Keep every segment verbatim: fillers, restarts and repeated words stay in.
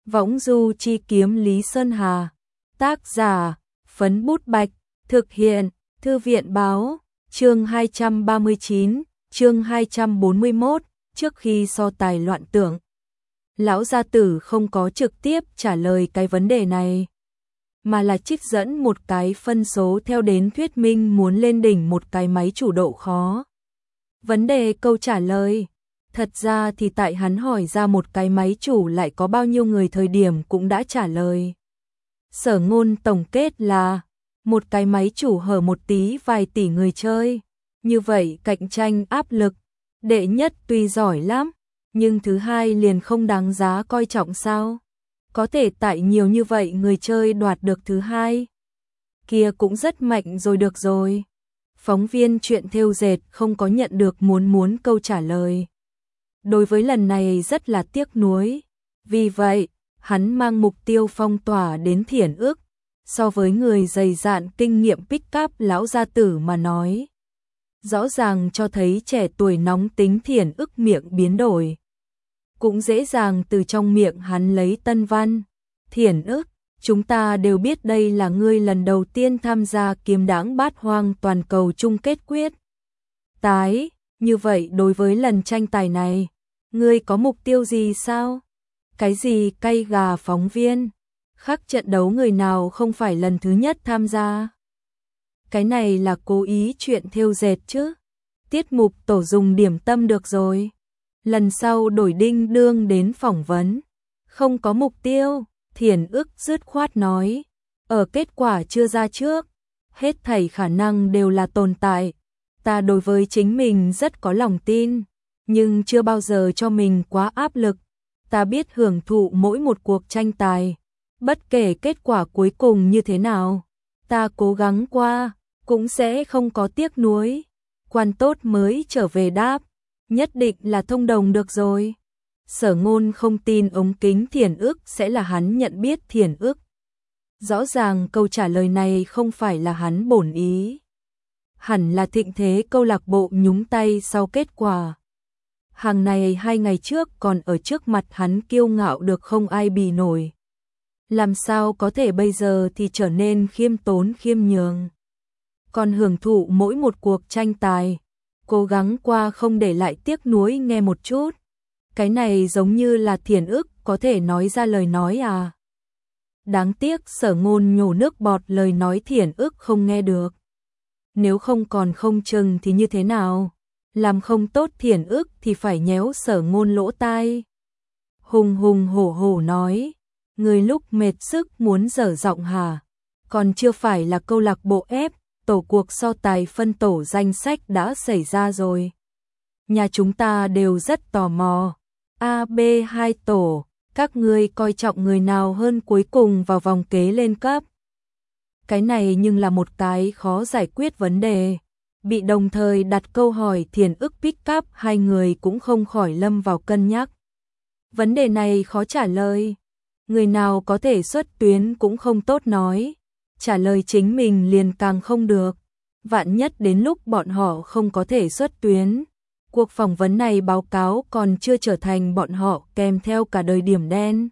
Võng du chi kiếm Lý Sơn Hà. Tác giả, Phấn Bút Bạch. Thực hiện, Thư viện báo. Chương hai trăm ba mươi chín, chương hai trăm bốn mươi mốt, trước khi so tài loạn tưởng. Lão gia tử không có trực tiếp trả lời cái vấn đề này, mà là trích dẫn một cái phân số theo đến thuyết minh muốn lên đỉnh một cái máy chủ độ khó. Vấn đề câu trả lời, thật ra thì tại hắn hỏi ra một cái máy chủ lại có bao nhiêu người thời điểm cũng đã trả lời. Sở Ngôn tổng kết là, một cái máy chủ hở một tí vài tỷ người chơi, như vậy cạnh tranh áp lực, đệ nhất tuy giỏi lắm, nhưng thứ hai liền không đáng giá coi trọng sao? Có thể tại nhiều như vậy người chơi đoạt được thứ hai, kia cũng rất mạnh rồi được rồi. Phóng viên chuyện thêu dệt không có nhận được muốn muốn câu trả lời. Đối với lần này rất là tiếc nuối, vì vậy, hắn mang mục tiêu phong tỏa đến Thiển Ức. So với người dày dạn kinh nghiệm pick up lão gia tử mà nói, rõ ràng cho thấy trẻ tuổi nóng tính Thiển Ức miệng biến đổi. Cũng dễ dàng từ trong miệng hắn lấy tân văn. Thiển Ức, chúng ta đều biết đây là ngươi lần đầu tiên tham gia kiếm đãng bát hoang toàn cầu chung kết quyết tái, như vậy đối với lần tranh tài này, ngươi có mục tiêu gì sao? Cái gì cay gà phóng viên? Khác trận đấu người nào không phải lần thứ nhất tham gia? Cái này là cố ý chuyện thêu dệt chứ. Tiết mục tổ dùng điểm tâm được rồi. Lần sau đổi đinh đương đến phỏng vấn. Không có mục tiêu, Thiển Ức dứt khoát nói. Ở kết quả chưa ra trước, hết thảy khả năng đều là tồn tại. Ta đối với chính mình rất có lòng tin, nhưng chưa bao giờ cho mình quá áp lực. Ta biết hưởng thụ mỗi một cuộc tranh tài. Bất kể kết quả cuối cùng như thế nào, ta cố gắng qua, cũng sẽ không có tiếc nuối. Quan tốt mới trở về đáp, nhất định là thông đồng được rồi. Sở Ngôn không tin ống kính Thiển Ức sẽ là hắn nhận biết Thiển Ức. Rõ ràng câu trả lời này không phải là hắn bổn ý. Hẳn là thịnh thế câu lạc bộ nhúng tay sau kết quả. Hàng này hai ngày trước còn ở trước mặt hắn kiêu ngạo được không ai bì nổi. Làm sao có thể bây giờ thì trở nên khiêm tốn khiêm nhường. Còn hưởng thụ mỗi một cuộc tranh tài, cố gắng qua không để lại tiếc nuối nghe một chút. Cái này giống như là Thiển Ức có thể nói ra lời nói à. Đáng tiếc Sở Ngôn nhổ nước bọt lời nói Thiển Ức không nghe được. Nếu không còn không chừng thì như thế nào? Làm không tốt Thiển Ức thì phải nhéo Sở Ngôn lỗ tai. Hùng hùng hổ hổ nói. Người lúc mệt sức muốn dở giọng hả? Còn chưa phải là câu lạc bộ ép, tổ cuộc so tài phân tổ danh sách đã xảy ra rồi. Nhà chúng ta đều rất tò mò. A B hai tổ, các ngươi coi trọng người nào hơn cuối cùng vào vòng kế lên cấp? Cái này nhưng là một cái khó giải quyết vấn đề. Bị đồng thời đặt câu hỏi Thiển Ức pick up hai người cũng không khỏi lâm vào cân nhắc. Vấn đề này khó trả lời. Người nào có thể xuất tuyến cũng không tốt nói, trả lời chính mình liền càng không được. Vạn nhất đến lúc bọn họ không có thể xuất tuyến, cuộc phỏng vấn này báo cáo còn chưa trở thành bọn họ kèm theo cả đời điểm đen.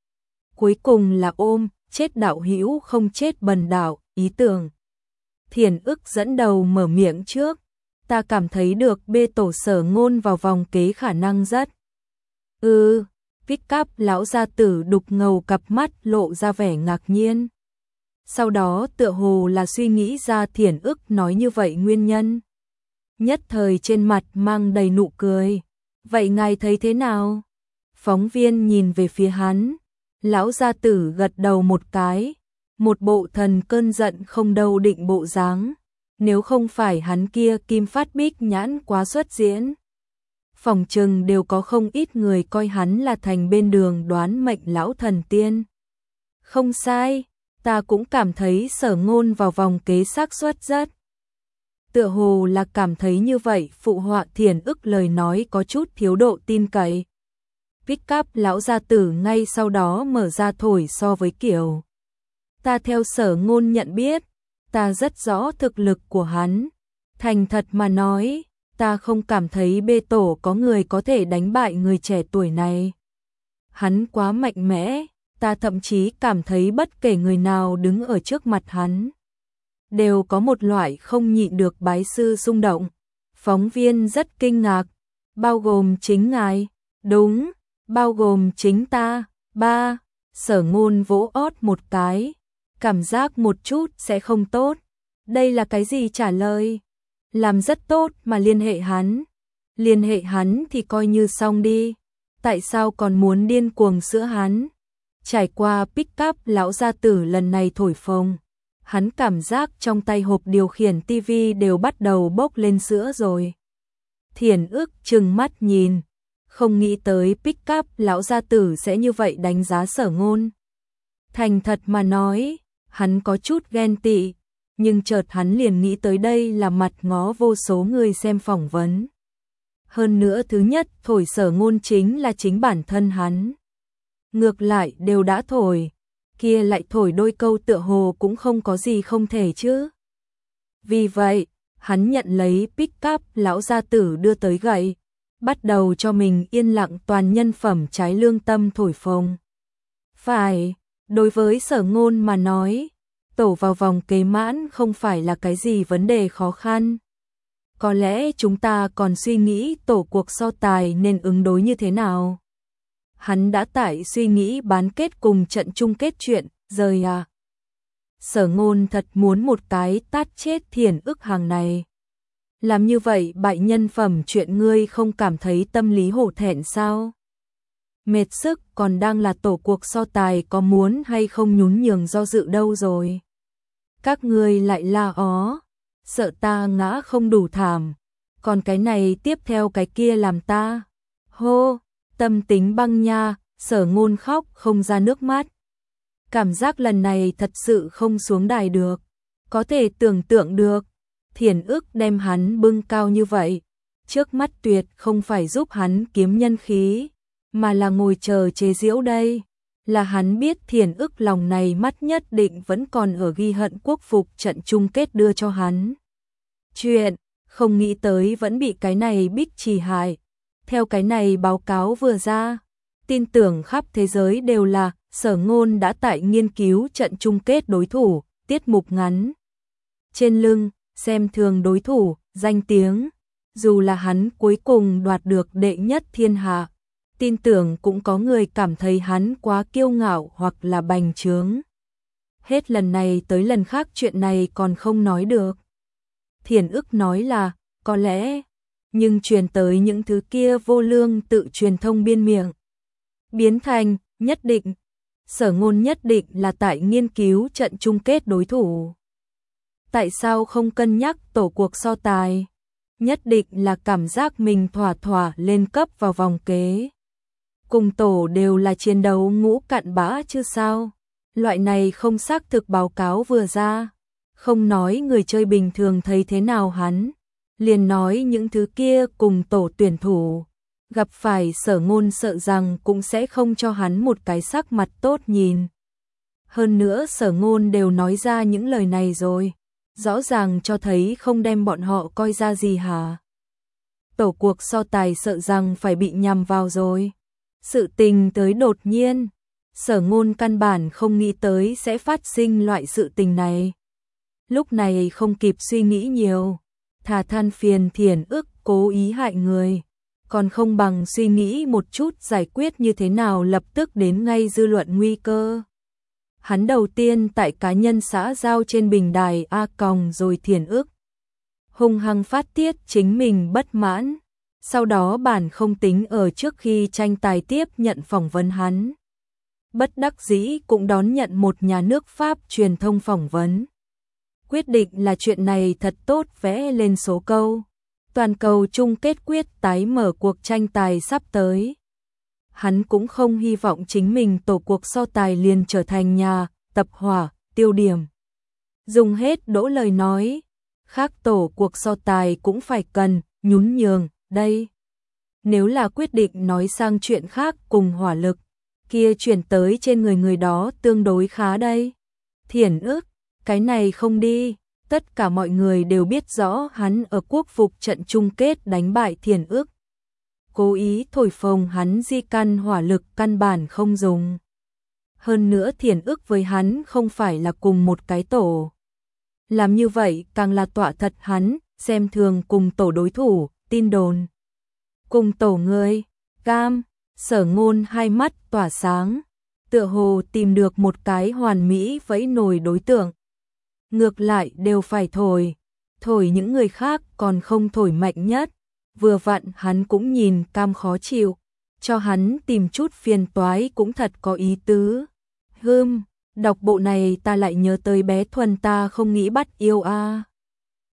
Cuối cùng là ôm, chết đạo hữu không chết bần đạo, ý tưởng. Thiển Ức dẫn đầu mở miệng trước, ta cảm thấy được bê tổ Sở Ngôn vào vòng kế khả năng rất. Ừ. Pick up lão gia tử đục ngầu cặp mắt lộ ra vẻ ngạc nhiên. Sau đó tựa hồ là suy nghĩ ra Thiển Ức nói như vậy nguyên nhân. Nhất thời trên mặt mang đầy nụ cười. Vậy ngài thấy thế nào? Phóng viên nhìn về phía hắn. Lão gia tử gật đầu một cái. Một bộ thần cơn giận không đâu định bộ dáng. Nếu không phải hắn kia kim phát bích nhãn quá xuất diễn, phòng trừng đều có không ít người coi hắn là thành bên đường đoán mệnh lão thần tiên. Không sai, ta cũng cảm thấy Sở Ngôn vào vòng kế xác suất rất. Tựa hồ là cảm thấy như vậy, phụ họa Thiển Ức lời nói có chút thiếu độ tin cậy. Pick up lão gia tử ngay sau đó mở ra thổi so với kiểu. Ta theo Sở Ngôn nhận biết, ta rất rõ thực lực của hắn. Thành thật mà nói, ta không cảm thấy bê tổ có người có thể đánh bại người trẻ tuổi này. Hắn quá mạnh mẽ, Ta thậm chí cảm thấy bất kể người nào đứng ở trước mặt hắn, đều có một loại không nhịn được bái sư xung động. Phóng viên rất kinh ngạc, bao gồm chính ngài, đúng, bao gồm chính ta, ba, Sở Ngôn vỗ ót một cái, cảm giác một chút sẽ không tốt. Đây là cái gì trả lời? Làm rất tốt mà liên hệ hắn. Liên hệ hắn thì coi như xong đi. Tại sao còn muốn điên cuồng sữa hắn? Trải qua pick up lão gia tử lần này thổi phồng, hắn cảm giác trong tay hộp điều khiển tivi đều bắt đầu bốc lên sữa rồi. Thiển Ức trừng mắt nhìn, không nghĩ tới pick up lão gia tử sẽ như vậy đánh giá Sở Ngôn. Thành thật mà nói, hắn có chút ghen tị, nhưng chợt hắn liền nghĩ tới đây là mặt ngó vô số người xem phỏng vấn. Hơn nữa thứ nhất, thổi Sở Ngôn chính là chính bản thân hắn. Ngược lại đều đã thổi, kia lại thổi đôi câu tựa hồ cũng không có gì không thể chứ. Vì vậy, hắn nhận lấy pick up lão gia tử đưa tới gậy, bắt đầu cho mình yên lặng toàn nhân phẩm trái lương tâm thổi phồng. Phải, đối với Sở Ngôn mà nói, tổ vào vòng kế mãn không phải là cái gì vấn đề khó khăn. Có lẽ chúng ta còn suy nghĩ tổ cuộc so tài nên ứng đối như thế nào. Hắn đã tại suy nghĩ bán kết cùng trận chung kết chuyện, rời à. Sở Ngôn thật muốn một cái tát chết Thiển Ức hàng này. Làm như vậy bại nhân phẩm chuyện ngươi không cảm thấy tâm lý hổ thẹn sao? Mệt sức còn đang là tổ cuộc so tài có muốn hay không nhún nhường do dự đâu rồi. Các ngươi lại la ó, sợ ta ngã không đủ thảm, còn cái này tiếp theo cái kia làm ta. Hô, tâm tính băng nha, Sở Ngôn khóc không ra nước mắt. Cảm giác lần này thật sự không xuống đài được, có thể tưởng tượng được. Thiển Ức đem hắn bưng cao như vậy, trước mắt tuyệt không phải giúp hắn kiếm nhân khí, mà là ngồi chờ chế giễu đây. Là hắn biết Thiển Ức lòng này mắt nhất định vẫn còn ở ghi hận quốc phục trận chung kết đưa cho hắn. Chuyện, không nghĩ tới vẫn bị cái này Bích Trì hại. Theo cái này báo cáo vừa ra, tin tưởng khắp thế giới đều là Sở Ngôn đã tại nghiên cứu trận chung kết đối thủ, tiết mục ngắn. Trên lưng, xem thường đối thủ, danh tiếng, dù là hắn cuối cùng đoạt được đệ nhất thiên hạ, tin tưởng cũng có người cảm thấy hắn quá kiêu ngạo hoặc là bành trướng. Hết lần này tới lần khác chuyện này còn không nói được. Thiển Ức nói là, có lẽ, nhưng truyền tới những thứ kia vô lương tự truyền thông biên miệng. Biến thành, nhất định, Sở Ngôn nhất định là tại nghiên cứu trận chung kết đối thủ. Tại sao không cân nhắc tổ cuộc so tài? Nhất định là cảm giác mình thỏa thỏa lên cấp vào vòng kế. Cùng tổ đều là chiến đấu ngũ cặn bã chứ sao? Loại này không xác thực báo cáo vừa ra. Không nói người chơi bình thường thấy thế nào hắn, liền nói những thứ kia cùng tổ tuyển thủ. Gặp phải Sở Ngôn sợ rằng cũng sẽ không cho hắn một cái sắc mặt tốt nhìn. Hơn nữa Sở Ngôn đều nói ra những lời này rồi. Rõ ràng cho thấy không đem bọn họ coi ra gì hả? Tổ cuộc so tài sợ rằng phải bị nhằm vào rồi. Sự tình tới đột nhiên, Sở Ngôn căn bản không nghĩ tới sẽ phát sinh loại sự tình này. Lúc này không kịp suy nghĩ nhiều, thà than phiền Thiển Ức cố ý hại người, còn không bằng suy nghĩ một chút giải quyết như thế nào lập tức đến ngay dư luận nguy cơ. Hắn đầu tiên tại cá nhân xã giao trên bình đài A Còng rồi Thiển Ức hung hăng phát tiết chính mình bất mãn, sau đó bản không tính ở trước khi tranh tài tiếp nhận phỏng vấn hắn. Bất đắc dĩ cũng đón nhận một nhà nước Pháp truyền thông phỏng vấn. Quyết định là chuyện này thật tốt vẽ lên số câu. Toàn cầu chung kết quyết tái mở cuộc tranh tài sắp tới. Hắn cũng không hy vọng chính mình tổ cuộc so tài liền trở thành nhà, tập hỏa, tiêu điểm. Dùng hết đỗ lời nói, khác tổ cuộc so tài cũng phải cần, nhún nhường, đây. Nếu là quyết định nói sang chuyện khác cùng hỏa lực, kia chuyển tới trên người người đó tương đối khá đây. Thiển Ức, cái này không đi, tất cả mọi người đều biết rõ hắn ở quốc phục trận chung kết đánh bại Thiển Ức. Cố ý thổi phồng hắn di căn hỏa lực căn bản không dùng. hơn nữa Thiền ức với hắn không phải là cùng một cái tổ. Làm như vậy càng là tọa thật hắn, xem thường cùng tổ đối thủ, tin đồn. Cùng tổ người, cam, Sở Ngôn hai mắt tỏa sáng, tựa hồ tìm được một cái hoàn mỹ vẫy nồi đối tượng. Ngược lại đều phải thổi, thổi những người khác còn không thổi mạnh nhất, vừa vặn hắn cũng nhìn cam khó chịu, cho hắn tìm chút phiền toái cũng thật có ý tứ. Hưm, đọc bộ này ta lại nhớ tới bé Thuần ta không nghĩ bắt yêu a. À.